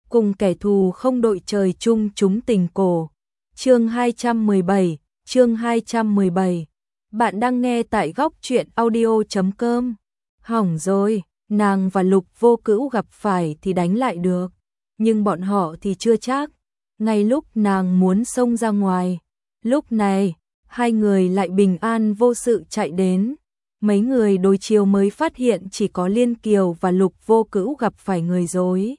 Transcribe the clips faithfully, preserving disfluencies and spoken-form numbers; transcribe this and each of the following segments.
cùng kẻ thù không đội trời chung chúng tình cổ. Chương hai trăm mười bảy, chương hai trăm mười bảy. Bạn đang nghe tại góc truyện audio chấm com. Hỏng rồi, nàng và Lục Vô Cữu gặp phải thì đánh lại được, nhưng bọn họ thì chưa chắc. Ngay lúc nàng muốn xông ra ngoài, lúc này, hai người lại bình an vô sự chạy đến. Mấy người đối chiếu mới phát hiện chỉ có Liên Kiều và Lục Vô Cữu gặp phải người dối.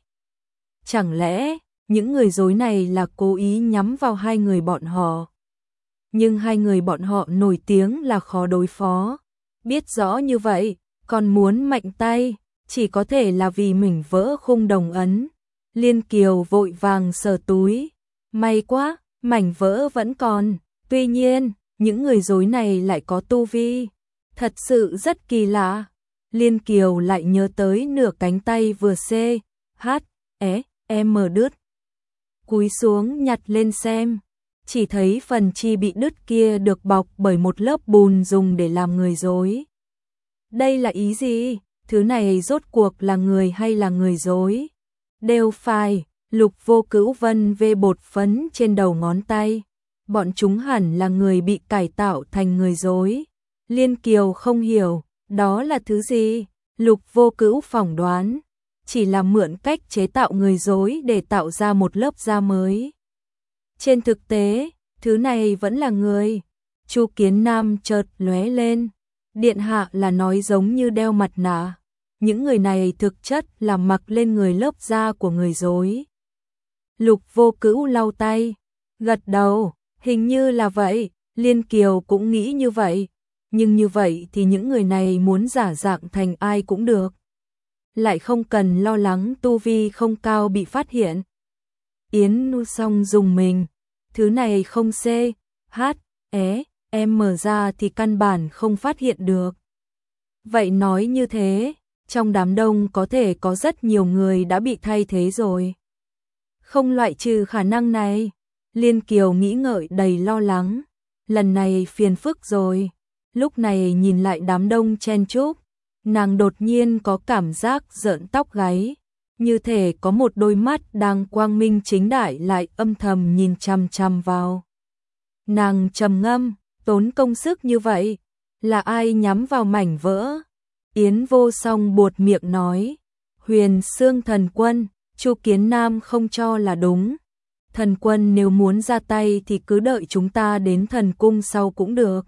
Chẳng lẽ, những người dối này là cố ý nhắm vào hai người bọn họ? Nhưng hai người bọn họ nổi tiếng là khó đối phó. Biết rõ như vậy, còn muốn mạnh tay, chỉ có thể là vì mình vỡ khung đồng ấn. Liên Kiều vội vàng sờ túi. May quá, mảnh vỡ vẫn còn. Tuy nhiên, những người dối này lại có tu vi. Thật sự rất kỳ lạ. Liên Kiều lại nhớ tới nửa cánh tay vừa C, H, E, M đứt. Cúi xuống nhặt lên xem. Chỉ thấy phần chi bị đứt kia được bọc bởi một lớp bùn dùng để làm người dối. Đây là ý gì? Thứ này rốt cuộc là người hay là người dối? Đều phải. Lục Vô Cữu vân vê bột phấn trên đầu ngón tay. Bọn chúng hẳn là người bị cải tạo thành người dối. Liên Kiều không hiểu, đó là thứ gì? Lục Vô Cữu phỏng đoán, chỉ là mượn cách chế tạo người dối để tạo ra một lớp da mới. Trên thực tế, thứ này vẫn là người. Chu Kiến Nam chợt lóe lên. Điện hạ là nói giống như đeo mặt nạ. Những người này thực chất là mặc lên người lớp da của người dối. Lục Vô Cữu lau tay, gật đầu, hình như là vậy. Liên Kiều cũng nghĩ như vậy. Nhưng như vậy thì những người này muốn giả dạng thành ai cũng được. Lại không cần lo lắng tu vi không cao bị phát hiện. Yến Nu Song dùng mình. Thứ này không C, H, E, M ra thì căn bản không phát hiện được. Vậy nói như thế, trong đám đông có thể có rất nhiều người đã bị thay thế rồi. Không loại trừ khả năng này. Liên Kiều nghĩ ngợi đầy lo lắng. Lần này phiền phức rồi. Lúc này nhìn lại đám đông chen chúc, nàng đột nhiên có cảm giác rợn tóc gáy, như thể có một đôi mắt đang quang minh chính đại lại âm thầm nhìn chằm chằm vào. Nàng trầm ngâm, tốn công sức như vậy, là ai nhắm vào mảnh vỡ? Yến Vô Song buột miệng nói, Huyền Xương Thần Quân. Chu Kiến Nam không cho là đúng. Thần Quân nếu muốn ra tay thì cứ đợi chúng ta đến thần cung sau cũng được.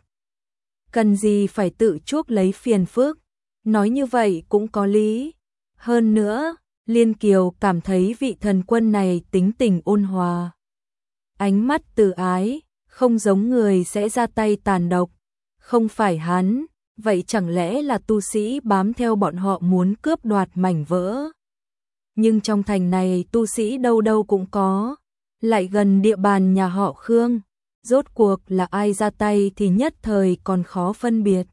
Cần gì phải tự chuốc lấy phiền phức. Nói như vậy cũng có lý. Hơn nữa, Liên Kiều cảm thấy vị thần quân này tính tình ôn hòa. Ánh mắt từ ái, không giống người sẽ ra tay tàn độc. Không phải hắn, vậy chẳng lẽ là tu sĩ bám theo bọn họ muốn cướp đoạt mảnh vỡ? Nhưng trong thành này tu sĩ đâu đâu cũng có. Lại gần địa bàn nhà họ Khương. Rốt cuộc là ai ra tay thì nhất thời còn khó phân biệt.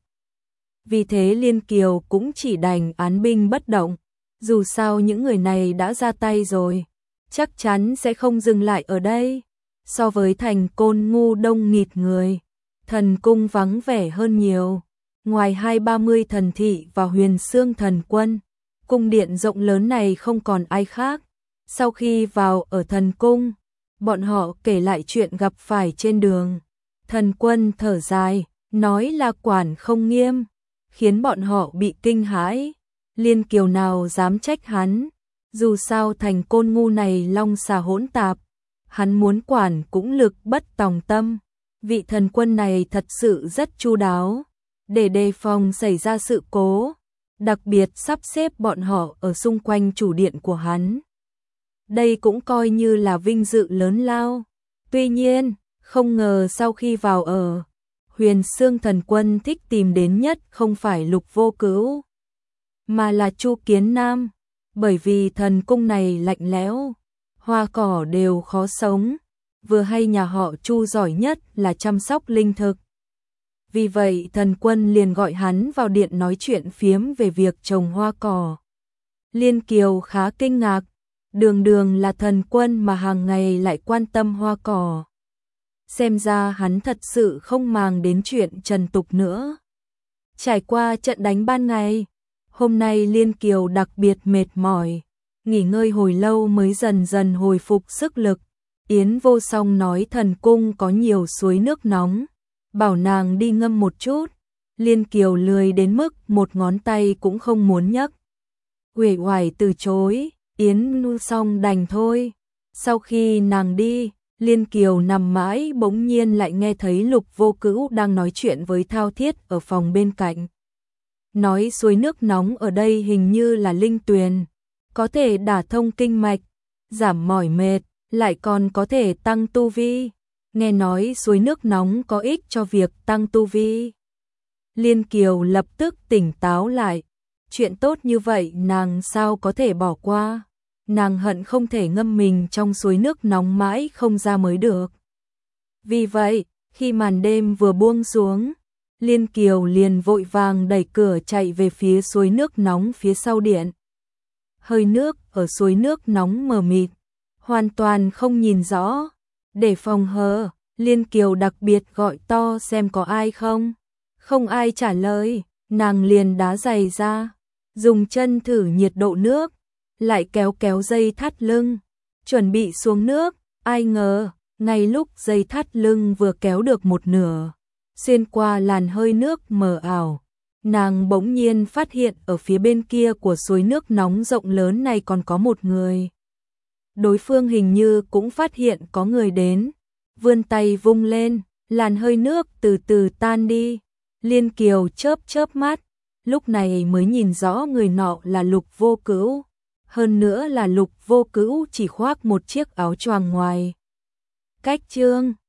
Vì thế Liên Kiều cũng chỉ đành án binh bất động. Dù sao những người này đã ra tay rồi, chắc chắn sẽ không dừng lại ở đây. So với thành Côn Ngu đông nghịt người, thần cung vắng vẻ hơn nhiều. Ngoài hai ba mươi thần thị và Huyền Xương Thần Quân, cung điện rộng lớn này không còn ai khác. Sau khi vào ở thần cung, bọn họ kể lại chuyện gặp phải trên đường. Thần Quân thở dài, nói là quản không nghiêm, khiến bọn họ bị kinh hãi. Liên Kiều nào dám trách hắn, dù sao thành Côn Ngu này long xà hỗn tạp, hắn muốn quản cũng lực bất tòng tâm. Vị thần quân này thật sự rất chu đáo, để đề phòng xảy ra sự cố, đặc biệt sắp xếp bọn họ ở xung quanh chủ điện của hắn. Đây cũng coi như là vinh dự lớn lao. Tuy nhiên, không ngờ sau khi vào ở, Huyền Xương Thần Quân thích tìm đến nhất không phải Lục Vô Cữu, mà là Chu Kiến Nam, bởi vì thần cung này lạnh lẽo, hoa cỏ đều khó sống, vừa hay nhà họ Chu giỏi nhất là chăm sóc linh thực. Vì vậy thần quân liền gọi hắn vào điện nói chuyện phiếm về việc trồng hoa cỏ. Liên Kiều khá kinh ngạc, đường đường là thần quân mà hàng ngày lại quan tâm hoa cỏ. Xem ra hắn thật sự không màng đến chuyện trần tục nữa. Trải qua trận đánh ban ngày, hôm nay Liên Kiều đặc biệt mệt mỏi, nghỉ ngơi hồi lâu mới dần dần hồi phục sức lực. Yến Vô Song nói thần cung có nhiều suối nước nóng, bảo nàng đi ngâm một chút. Liên Kiều lười đến mức một ngón tay cũng không muốn nhấc. Uể oải từ chối, Yến Vô Song đành thôi. Sau khi nàng đi, Liên Kiều nằm mãi bỗng nhiên lại nghe thấy Lục Vô Cữu đang nói chuyện với Thao Thiết ở phòng bên cạnh. Nói suối nước nóng ở đây hình như là linh tuyền, có thể đả thông kinh mạch, giảm mỏi mệt, lại còn có thể tăng tu vi. Nghe nói suối nước nóng có ích cho việc tăng tu vi. Liên Kiều lập tức tỉnh táo lại. Chuyện tốt như vậy nàng sao có thể bỏ qua. Nàng hận không thể ngâm mình trong suối nước nóng mãi không ra mới được. Vì vậy, khi màn đêm vừa buông xuống, Liên Kiều liền vội vàng đẩy cửa chạy về phía suối nước nóng phía sau điện. Hơi nước ở suối nước nóng mờ mịt, hoàn toàn không nhìn rõ. Để phòng hờ, Liên Kiều đặc biệt gọi to xem có ai không. Không ai trả lời, nàng liền đá giày ra, dùng chân thử nhiệt độ nước, lại kéo kéo dây thắt lưng, chuẩn bị xuống nước. Ai ngờ, ngay lúc dây thắt lưng vừa kéo được một nửa, xuyên qua làn hơi nước mờ ảo, nàng bỗng nhiên phát hiện ở phía bên kia của suối nước nóng rộng lớn này còn có một người. Đối phương hình như cũng phát hiện có người đến, vươn tay vung lên, làn hơi nước từ từ tan đi. Liên Kiều chớp chớp mắt, lúc này mới nhìn rõ người nọ là Lục Vô Cữu. Hơn nữa là Lục Vô Cữu chỉ khoác một chiếc áo choàng ngoài. Cách chương